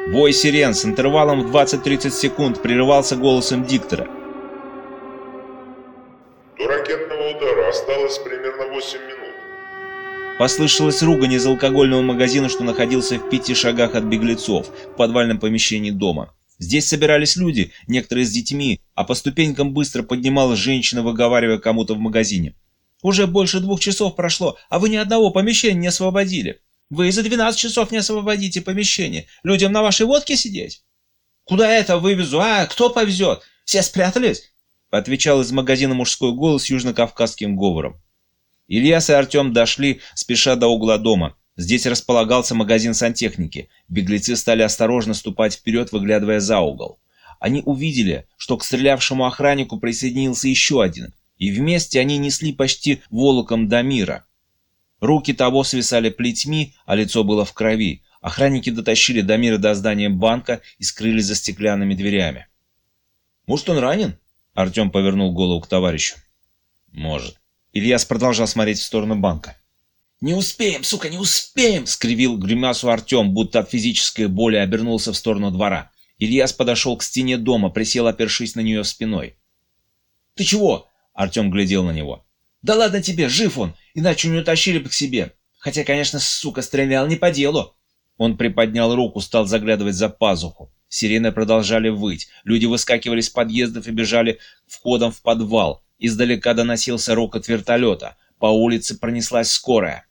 Вой сирен с интервалом в 20-30 секунд прерывался голосом диктора. До ракетного удара осталось примерно 8 минут. Послышалась ругань из алкогольного магазина, что находился в 5 шагах от беглецов, в подвальном помещении дома. Здесь собирались люди, некоторые с детьми, а по ступенькам быстро поднималась женщина, выговаривая кому-то в магазине. «Уже больше 2 часов прошло, а вы ни одного помещения не освободили. Вы и за 12 часов не освободите помещение. Людям на вашей водке сидеть?» «Куда это вывезу? А, кто повезет? Все спрятались?» Отвечал из магазина мужской голос южно-кавказским говором. Ильяс и Артем дошли, спеша до угла дома. Здесь располагался магазин сантехники. Беглецы стали осторожно ступать вперед, выглядывая за угол. Они увидели, что к стрелявшему охраннику присоединился еще один, и вместе они несли почти волоком Дамира. Руки того свисали плетьми, а лицо было в крови. Охранники дотащили Дамира до здания банка и скрылись за стеклянными дверями. «Может, он ранен?» Артем повернул голову к товарищу. «Может». Ильяс продолжал смотреть в сторону банка. «Не успеем, сука, не успеем!» — скривил гримасу Артем, будто от физической боли обернулся в сторону двора. Ильяс подошел к стене дома, присел, опершись на нее спиной. «Ты чего?» — Артем глядел на него. «Да ладно тебе, жив он, иначе не утащили бы к себе. Хотя, конечно, сука, стрелял не по делу». Он приподнял руку, стал заглядывать за пазуху. Сирены продолжали выть. Люди выскакивали из подъездов и бежали входом в подвал. Издалека доносился рокот вертолета. По улице пронеслась скорая.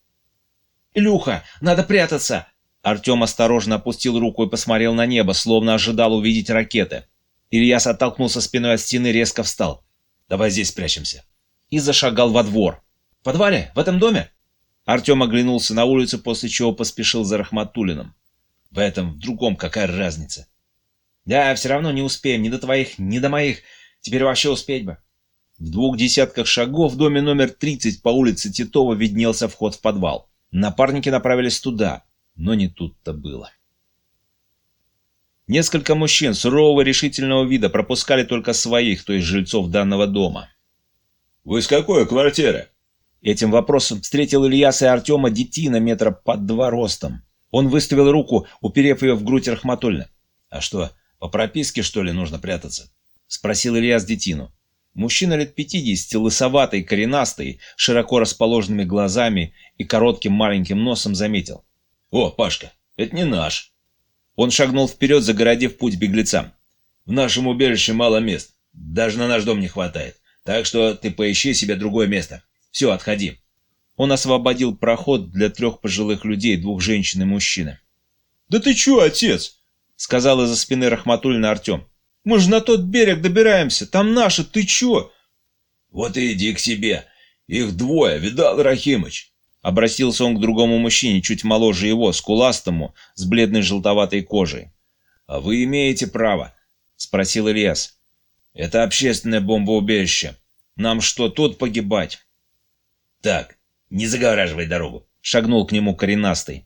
«Илюха, надо прятаться!» Артем осторожно опустил руку и посмотрел на небо, словно ожидал увидеть ракеты. Ильяс оттолкнулся спиной от стены, резко встал. «Давай здесь спрячемся». И зашагал во двор. «В подвале? В этом доме?» Артем оглянулся на улицу, после чего поспешил за Рахматуллиным. «В этом, в другом, какая разница?» «Да, все равно не успеем, ни до твоих, ни до моих. Теперь вообще успеть бы». В 200 шагов в доме номер 30 по улице Титова виднелся вход в подвал. Напарники направились туда, но не тут-то было. Несколько мужчин сурового решительного вида пропускали только своих, то есть жильцов данного дома. «Вы с какой квартиры?» Этим вопросом встретил Ильяса и Артема детина метра под 2 ростом. Он выставил руку, уперев ее в грудь Рахматуллина. «А что, по прописке, что ли, нужно прятаться?» — спросил Ильяс детину. Мужчина лет 50, лысоватый, коренастый, широко расположенными глазами и коротким маленьким носом заметил. «О, Пашка, это не наш». Он шагнул вперед, загородив путь беглецам. «В нашем убежище мало мест, даже на наш дом не хватает, так что ты поищи себе другое место. Все, отходи». Он освободил проход для 3 пожилых людей, 2 женщин и мужчины. «Да ты чё, отец?» — сказал из-за спины Рахматуллина Артем. «Мы же на тот берег добираемся, там наши, ты чё?» «Вот и иди к себе, их 2, видал, Рахимыч?» Обратился он к другому мужчине, чуть моложе его, скуластому, с бледной желтоватой кожей. «А вы имеете право?» — спросил Ильяс. «Это общественное бомбоубежище. Нам что, тут погибать?» «Так, не загораживай дорогу», — шагнул к нему коренастый.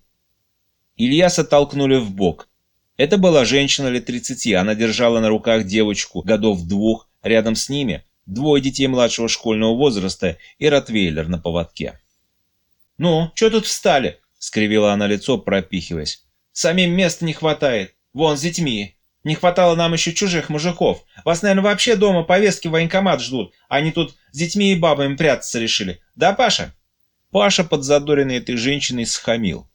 Ильяса толкнули в бок. Это была женщина лет 30, она держала на руках девочку годов 2, рядом с ними 2 детей младшего школьного возраста и ротвейлер на поводке. «Ну, чё тут встали?» — скривила она лицо, пропихиваясь. «Самим места не хватает. Вон, с детьми. Не хватало нам еще чужих мужиков. Вас, наверное, вообще дома повестки в военкомат ждут, а они тут с детьми и бабами прятаться решили. Да, Паша?» Паша, подзадоренный этой женщиной, схамил.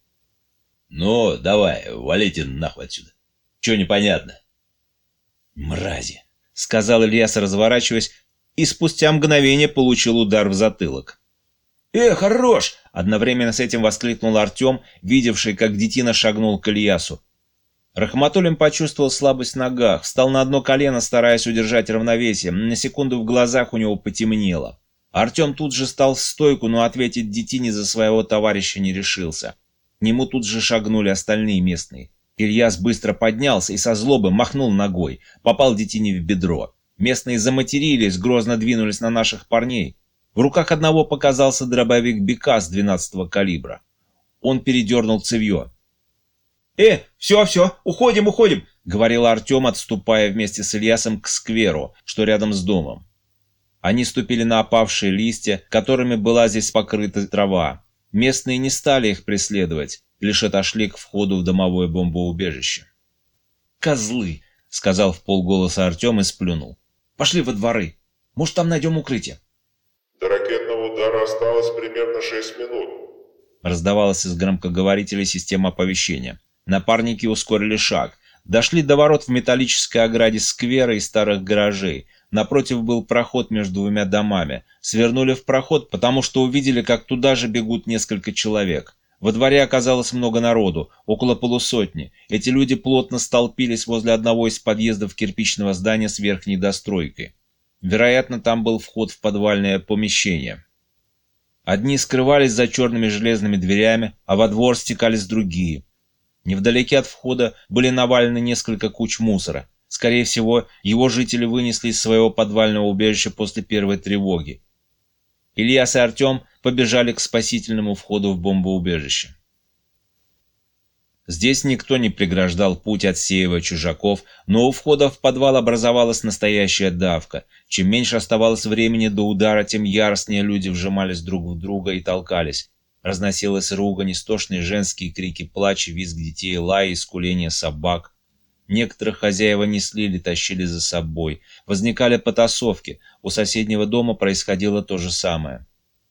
«Ну, давай, валите нахуй отсюда. Чё непонятно?» «Мрази», — сказал Ильяс, разворачиваясь, и спустя мгновение получил удар в затылок. Хорош!» — одновременно с этим воскликнул Артем, видевший, как детина шагнул к Ильясу. Рахматуллин почувствовал слабость в ногах, встал на одно колено, стараясь удержать равновесие. На секунду в глазах у него потемнело. Артем тут же стал в стойку, но ответить детине за своего товарища не решился. К нему тут же шагнули остальные местные. Ильяс быстро поднялся и со злобы махнул ногой, попал детине в бедро. Местные заматерились, грозно двинулись на наших парней. В руках одного показался дробовик Бекас 12-го калибра. Он передернул цевьё. Все, уходим!» — говорил Артем, отступая вместе с Ильясом к скверу, что рядом с домом. Они ступили на опавшие листья, которыми была здесь покрыта трава. Местные не стали их преследовать, лишь отошли к входу в домовое бомбоубежище. «Козлы!» — сказал вполголоса Артем и сплюнул. «Пошли во дворы. Может, там найдем укрытие». До ракетного удара осталось примерно 6 минут. Раздавалась из громкоговорителей система оповещения. Напарники ускорили шаг. Дошли до ворот в металлической ограде сквера и старых гаражей. Напротив был проход между двумя домами. Свернули в проход, потому что увидели, как туда же бегут несколько человек. Во дворе оказалось много народу, около полусотни. Эти люди плотно столпились возле одного из подъездов кирпичного здания с верхней достройкой. Вероятно, там был вход в подвальное помещение. Одни скрывались за черными железными дверями, а во двор стекались другие. Невдалеке от входа были навалены несколько куч мусора. Скорее всего, его жители вынесли из своего подвального убежища после первой тревоги. Ильяс и Артем побежали к спасительному входу в бомбоубежище. Здесь никто не преграждал путь, отсеивая чужаков, но у входа в подвал образовалась настоящая давка. Чем меньше оставалось времени до удара, тем яростнее люди вжимались друг в друга и толкались. Разносилась ругань, истошные женские крики, плач, визг детей, лай и скуление собак. Некоторых хозяева несли или тащили за собой. Возникали потасовки. У соседнего дома происходило то же самое.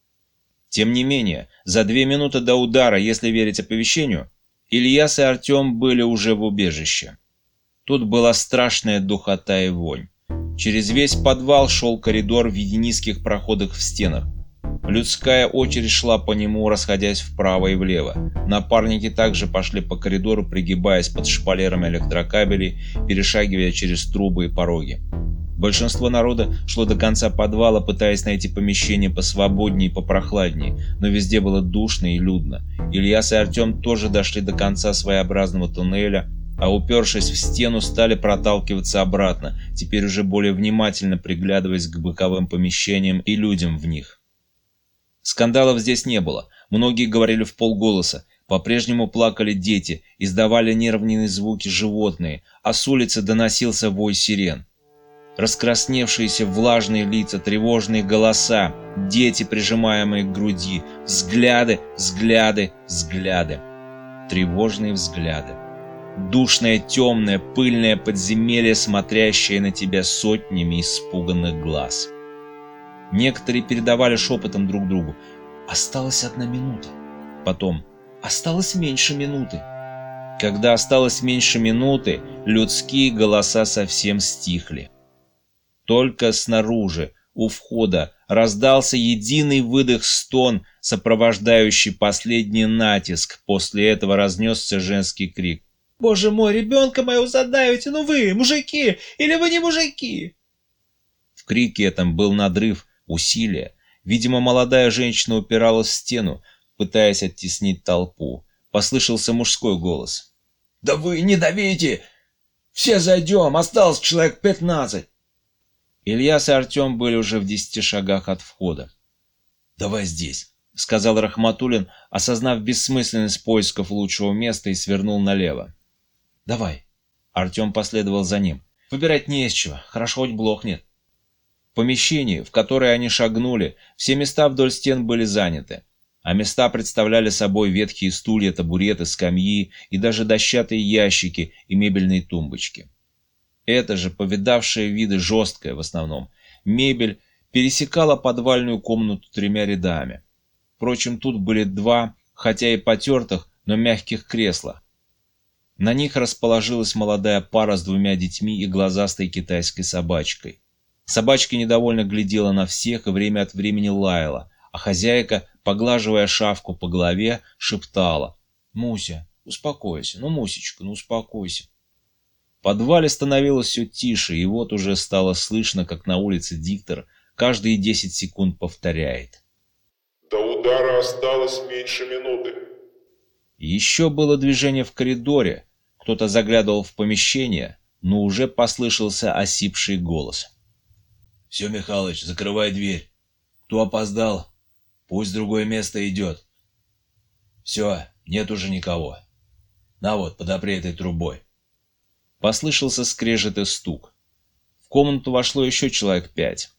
Тем не менее, за 2 минуты до удара, если верить оповещению, Ильяс и Артем были уже в убежище. Тут была страшная духота и вонь. Через весь подвал шел коридор в виде низких проходах в стенах. Людская очередь шла по нему, расходясь вправо и влево. Напарники также пошли по коридору, пригибаясь под шпалерами электрокабелей, перешагивая через трубы и пороги. Большинство народа шло до конца подвала, пытаясь найти помещение посвободнее и попрохладнее, но везде было душно и людно. Ильяс и Артем тоже дошли до конца своеобразного туннеля, а упершись в стену, стали проталкиваться обратно, теперь уже более внимательно приглядываясь к боковым помещениям и людям в них. Скандалов здесь не было, многие говорили вполголоса, по-прежнему плакали дети, издавали нервные звуки животные, а с улицы доносился вой сирен. Раскрасневшиеся влажные лица, тревожные голоса, дети, прижимаемые к груди, взгляды, взгляды, взгляды. Тревожные взгляды. Душное, темное, пыльное подземелье, смотрящее на тебя сотнями испуганных глаз. Некоторые передавали шепотом друг другу: «Осталась 1 минута». Потом: «Осталось меньше минуты». Когда осталось меньше минуты, людские голоса совсем стихли. Только снаружи, у входа, раздался единый выдох-стон, сопровождающий последний натиск. После этого разнесся женский крик: «Боже мой, ребенка моего задавите! Ну вы, мужики! Или вы не мужики?» В крике этом был надрыв, усилие. Видимо, молодая женщина упиралась в стену, пытаясь оттеснить толпу. Послышался мужской голос: «Да вы не давите! Все зайдем! Осталось человек 15!» Ильяс и Артем были уже в 10 шагах от входа. «Давай здесь», — сказал Рахматуллин, осознав бессмысленность поисков лучшего места, и свернул налево. «Давай». Артем последовал за ним. «Выбирать не из чего, хорошо хоть блох нет». В помещении, в которое они шагнули, все места вдоль стен были заняты, а места представляли собой ветхие стулья, табуреты, скамьи и даже дощатые ящики и мебельные тумбочки. Это же, повидавшая виды жесткая в основном, мебель пересекала подвальную комнату 3 рядами. Впрочем, тут были 2, хотя и потертых, но мягких кресла. На них расположилась молодая пара с 2 детьми и глазастой китайской собачкой. Собачка недовольно глядела на всех и время от времени лаяла, а хозяйка, поглаживая шавку по голове, шептала: «Муся, успокойся, ну, Мусечка, ну успокойся». В подвале становилось все тише, и вот уже стало слышно, как на улице диктор каждые 10 секунд повторяет: До удара осталось меньше минуты. Еще было движение в коридоре, кто-то заглядывал в помещение, но уже послышался осипший голос: «Все, Михалыч, закрывай дверь. Кто опоздал, пусть в другое место идет. Все, нет уже никого. На вот, подопри этой трубой». Послышался скрежет и стук. В комнату вошло еще человек 5.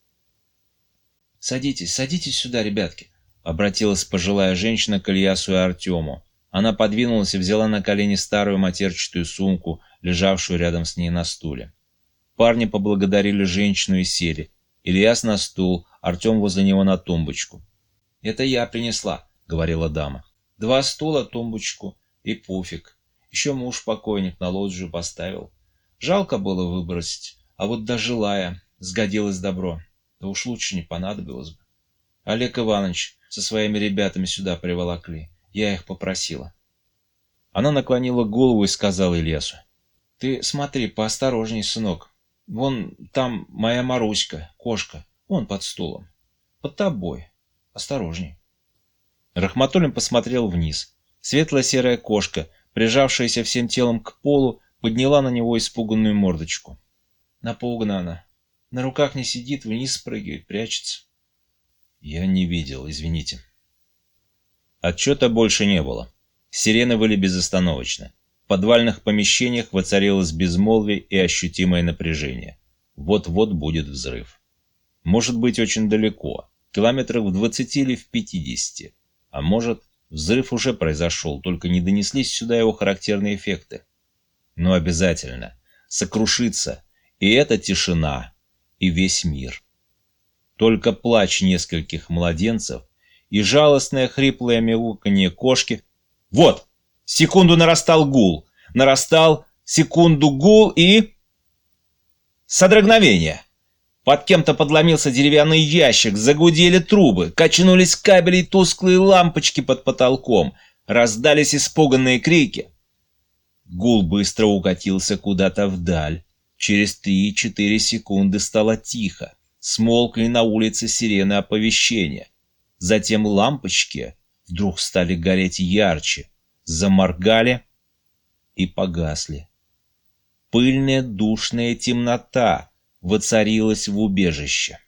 «Садитесь, садитесь сюда, ребятки», — обратилась пожилая женщина к Ильясу и Артему. Она подвинулась и взяла на колени старую матерчатую сумку, лежавшую рядом с ней на стуле. Парни поблагодарили женщину и сели. Ильяс на стул, Артем возле него на тумбочку. «Это я принесла», — говорила дама. «2 стула, тумбочку и пуфик. Еще муж покойник на лоджию поставил. Жалко было выбросить, а вот дожилая, сгодилось добро. Да уж лучше не понадобилось бы. Олег Иванович со своими ребятами сюда приволокли. Я их попросила». Она наклонила голову и сказала Ильясу: «Ты смотри, поосторожней, сынок. Вон там моя Маруська, кошка, вон под стулом. Под тобой. Осторожней». Рахматуллин посмотрел вниз. Светло-серая кошка, прижавшаяся всем телом к полу, подняла на него испуганную мордочку. Напугана она. На руках не сидит, вниз спрыгивает, прячется. «Я не видел, извините». Отчета больше не было. Сирены выли безостановочно. В подвальных помещениях воцарилось безмолвие и ощутимое напряжение. Вот-вот будет взрыв. Может быть, очень далеко, километрах в 20 или в 50. А может, взрыв уже произошел, только не донеслись сюда его характерные эффекты. Но обязательно сокрушится и эта тишина, и весь мир. Только плач нескольких младенцев и жалостное хриплое мяуканье кошки. Вот! Секунду нарастал гул. Нарастал, секунду гул и... Содрогновение. Под кем-то подломился деревянный ящик, загудели трубы, качнулись кабели и тусклые лампочки под потолком, раздались испуганные крики. Гул быстро укатился куда-то вдаль. Через 3-4 секунды стало тихо. Смолкли на улице сирены оповещения. Затем лампочки вдруг стали гореть ярче, заморгали и погасли. Пыльная душная темнота воцарилась в убежище.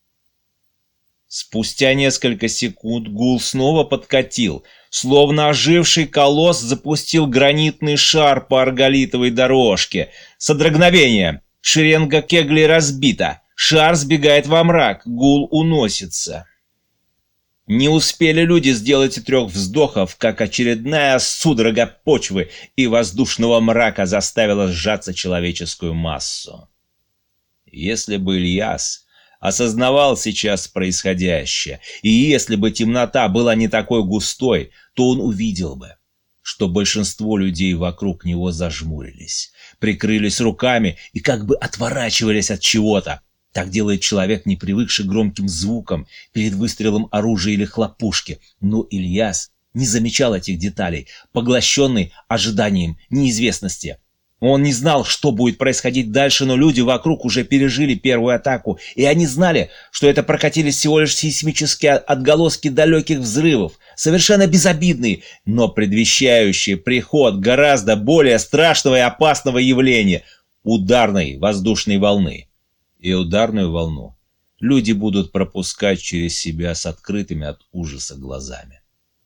Спустя несколько секунд гул снова подкатил, словно оживший колосс запустил гранитный шар по арголитовой дорожке. Содрогновение. Шеренга кеглей разбита. Шар сбегает во мрак. Гул уносится. Не успели люди сделать и 3 вздохов, как очередная судорога почвы и воздушного мрака заставила сжаться человеческую массу. Если бы Ильяс осознавал сейчас происходящее, и если бы темнота была не такой густой, то он увидел бы, что большинство людей вокруг него зажмурились, прикрылись руками и как бы отворачивались от чего-то. Так делает человек, не привыкший к громким звукам перед выстрелом оружия или хлопушки. Но Ильяс не замечал этих деталей, поглощенный ожиданием неизвестности. Он не знал, что будет происходить дальше, но люди вокруг уже пережили первую атаку, и они знали, что это прокатились всего лишь сейсмические отголоски далеких взрывов, совершенно безобидные, но предвещающие приход гораздо более страшного и опасного явления – ударной воздушной волны. И ударную волну люди будут пропускать через себя с открытыми от ужаса глазами.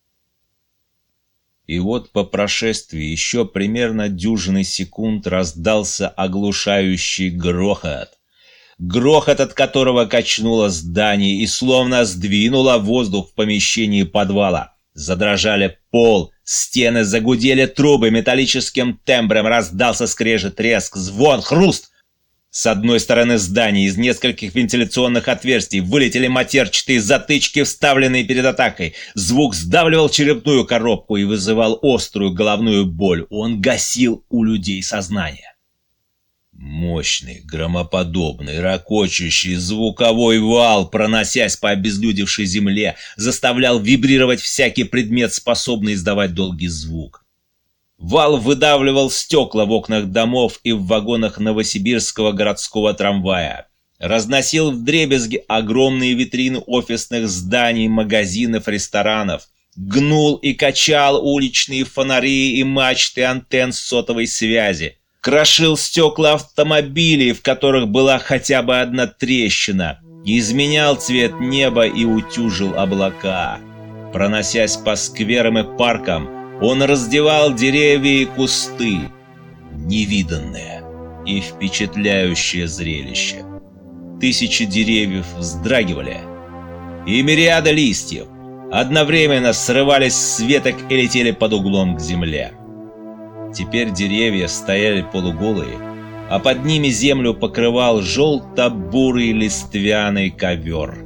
И вот по прошествии еще примерно дюжины секунд раздался оглушающий грохот. Грохот, от которого качнуло здание и словно сдвинуло воздух в помещении подвала. Задрожали пол, стены загудели трубы, металлическим тембром раздался скрежет, треск, звон, хруст. С одной стороны здания из нескольких вентиляционных отверстий вылетели матерчатые затычки, вставленные перед атакой. Звук сдавливал черепную коробку и вызывал острую головную боль. Он гасил у людей сознание. Мощный, громоподобный, ракочущий звуковой вал, проносясь по обезлюдевшей земле, заставлял вибрировать всякий предмет, способный издавать долгий звук. Вал выдавливал стекла в окнах домов и в вагонах новосибирского городского трамвая. Разносил вдребезги огромные витрины офисных зданий, магазинов, ресторанов. Гнул и качал уличные фонари и мачты антенн сотовой связи. Крошил стекла автомобилей, в которых была хотя бы одна трещина. Изменял цвет неба и утюжил облака. Проносясь по скверам и паркам, он раздевал деревья и кусты. Невиданное и впечатляющее зрелище. Тысячи деревьев вздрагивали, и мириады листьев одновременно срывались с веток и летели под углом к земле. Теперь деревья стояли полуголые, а под ними землю покрывал желто-бурый листвяный ковер.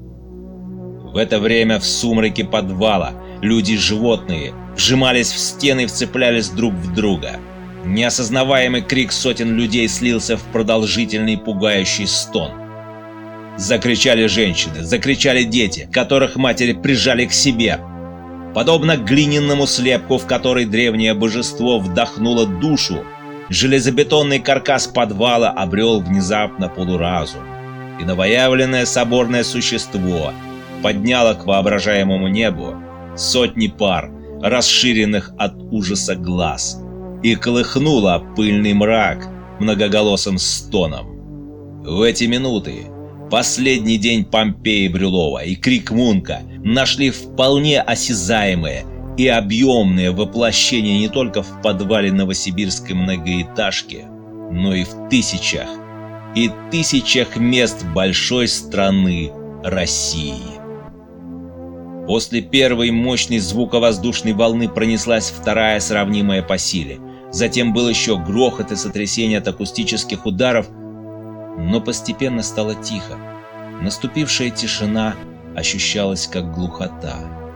В это время в сумраке подвала люди и животные вжимались в стены и вцеплялись друг в друга. Неосознаваемый крик сотен людей слился в продолжительный пугающий стон. Закричали женщины, закричали дети, которых матери прижали к себе. Подобно глиняному слепку, в который древнее божество вдохнуло душу, железобетонный каркас подвала обрел внезапно полуразум, и новоявленное соборное существо подняло к воображаемому небу сотни пар, расширенных от ужаса глаз, и колыхнуло пыльный мрак многоголосым стоном. В эти минуты последний день Помпеи Брюлова и крик Мунка нашли вполне осязаемое и объемное воплощение не только в подвале новосибирской многоэтажки, но и в тысячах и тысячах мест большой страны России. После первой мощной звуковоздушной волны пронеслась вторая, сравнимая по силе. Затем был еще грохот и сотрясение от акустических ударов, но постепенно стало тихо. Наступившая тишина ощущалась как глухота.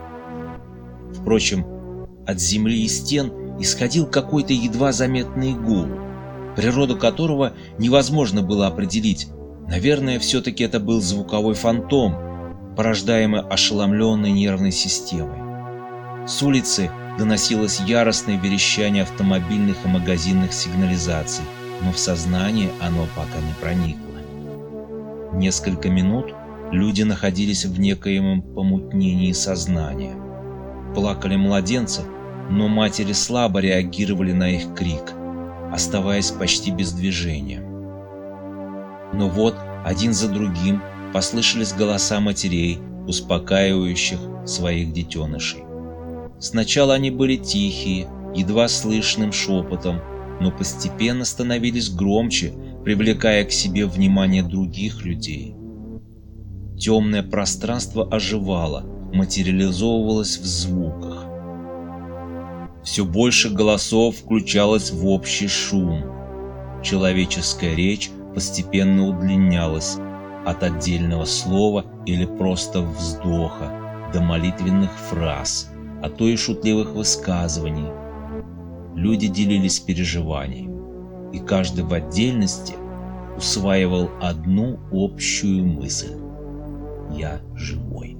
Впрочем, от земли и стен исходил какой-то едва заметный гул, природу которого невозможно было определить. Наверное, все-таки это был звуковой фантом, порождаемый ошеломленной нервной системой. С улицы доносилось яростное верещание автомобильных и магазинных сигнализаций, но в сознание оно пока не проникло. Несколько минут люди находились в некоем помутнении сознания. Плакали младенцы, но матери слабо реагировали на их крик, оставаясь почти без движения. Но вот один за другим послышались голоса матерей, успокаивающих своих детенышей. Сначала они были тихие, едва слышным шепотом, но постепенно становились громче, привлекая к себе внимание других людей. Темное пространство оживало, материализовывалось в звуках. Все больше голосов включалось в общий шум. Человеческая речь постепенно удлинялась от отдельного слова или просто вздоха до молитвенных фраз, а то и шутливых высказываний. Люди делились переживаниями, и каждый в отдельности усваивал одну общую мысль: «Я живой».